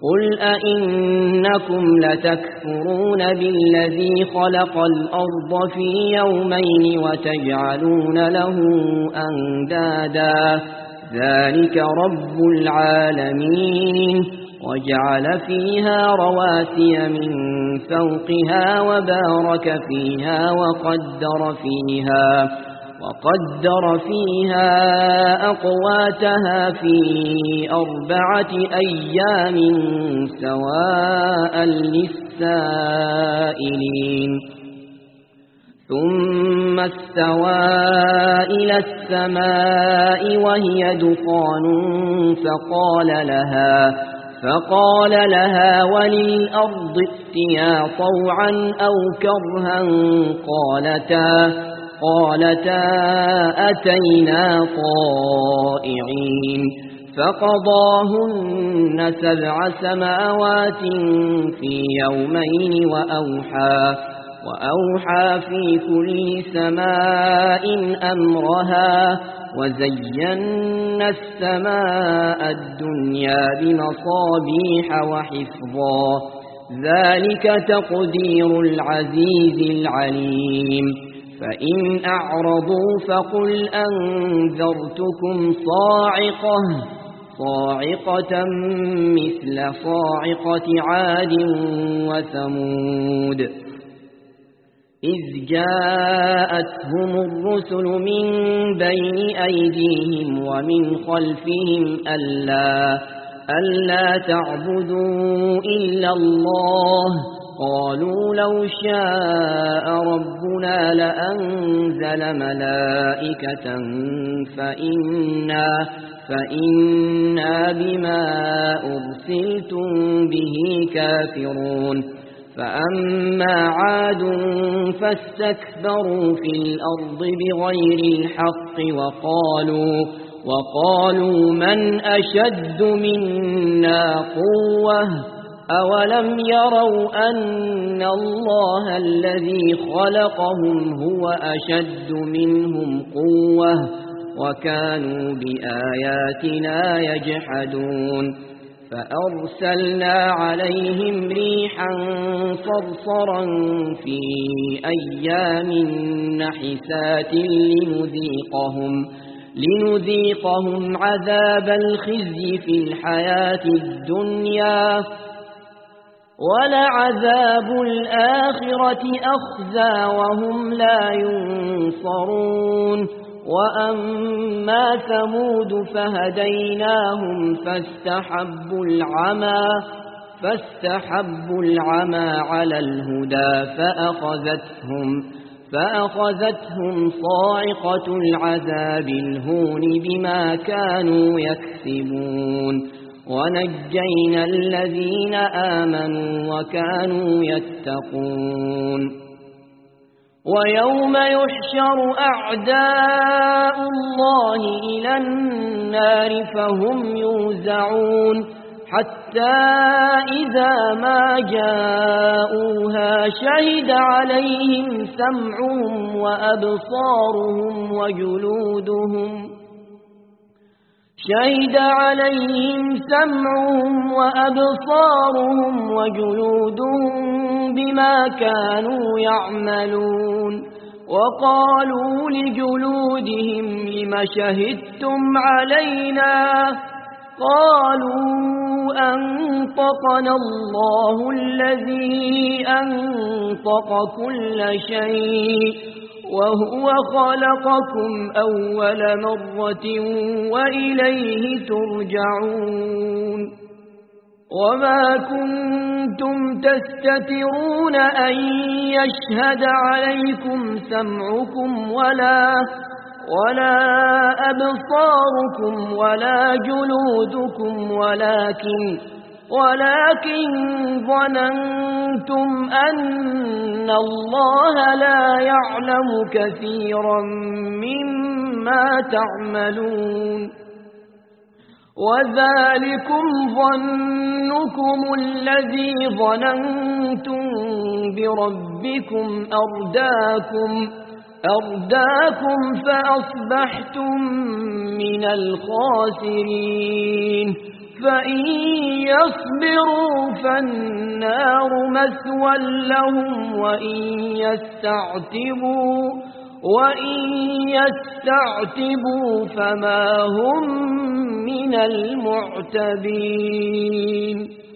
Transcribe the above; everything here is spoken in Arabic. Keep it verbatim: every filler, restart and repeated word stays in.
قل أئنكم لتكفرون بالذي خلق الأرض في يومين وتجعلون له أندادا ذلك رب العالمين وجعل فيها رواسي من فوقها وبارك فيها وقدر فيها وقدر فيها أقواتها في أربعة أيام سواء للسائلين ثم استوى إلى السماء وهي دخان فقال لها فقال لها وللأرض ائتيا طوعا أو كرها قالتا قالتا أتينا طائعين فقضاهن سبع سماوات في يومين وأوحى وأوحى في كل سماء أمرها وزينا السماء الدنيا بمصابيح وحفظا ذلك تقدير العزيز العليم فإن أعرضوا فقل أنذرتكم صاعقة صاعقة مثل صاعقة عاد وثمود إذ جاءتهم الرسل من بين أيديهم ومن خلفهم ألا, ألا تعبدوا إلا الله قالوا لو شاء ربنا لأنزل ملائكة فإنا, فإنا بما أرسلتم به كافرون فأما عاد فاستكبروا في الأرض بغير الحق وقالوا, وقالوا من أشد منا قوة أولم يروا أن الله الذي خلقهم هو أشد منهم قوة وكانوا بآياتنا يجحدون فأرسلنا عليهم ريحا صرصرا في أيام نحسات لنذيقهم, لنذيقهم عذاب الخزي في الحياة الدنيا ولعذاب الآخرة أخزى وهم لا ينصرون وأما ثمود فهديناهم فاستحبوا العمى فاستحبوا العمى على الهدى فأخذتهم فأخذتهم صاعقة العذاب الهون بما كانوا يكسبون ونجينا الذين آمنوا وكانوا يتقون ويوم يحشر أعداء الله إلى النار فهم يوزعون حتى إذا ما جاءوها شهد عليهم سمعهم وأبصارهم وجلودهم شهد عليهم سمعهم وأبصارهم وجلودهم بما كانوا يعملون وقالوا لجلودهم لم شهدتم علينا قالوا أنطقنا الله الذي أنطق كل شيء وهو خلقكم أول مرة وإليه ترجعون وما كنتم تستترون أن يشهد عليكم سمعكم ولا ولا أبصاركم ولا جلودكم ولكن ولكن ظننتم أن الله لا يعلم كثيرا مما تعملون وذلكم ظنكم الذي ظننتم بربكم أرداكم أرداكم فأصبحتم من الخاسرين فإن يصبروا فالنار مثوى لهم وإن يستعتبوا وإن يستعتبوا فما هم من المعتبين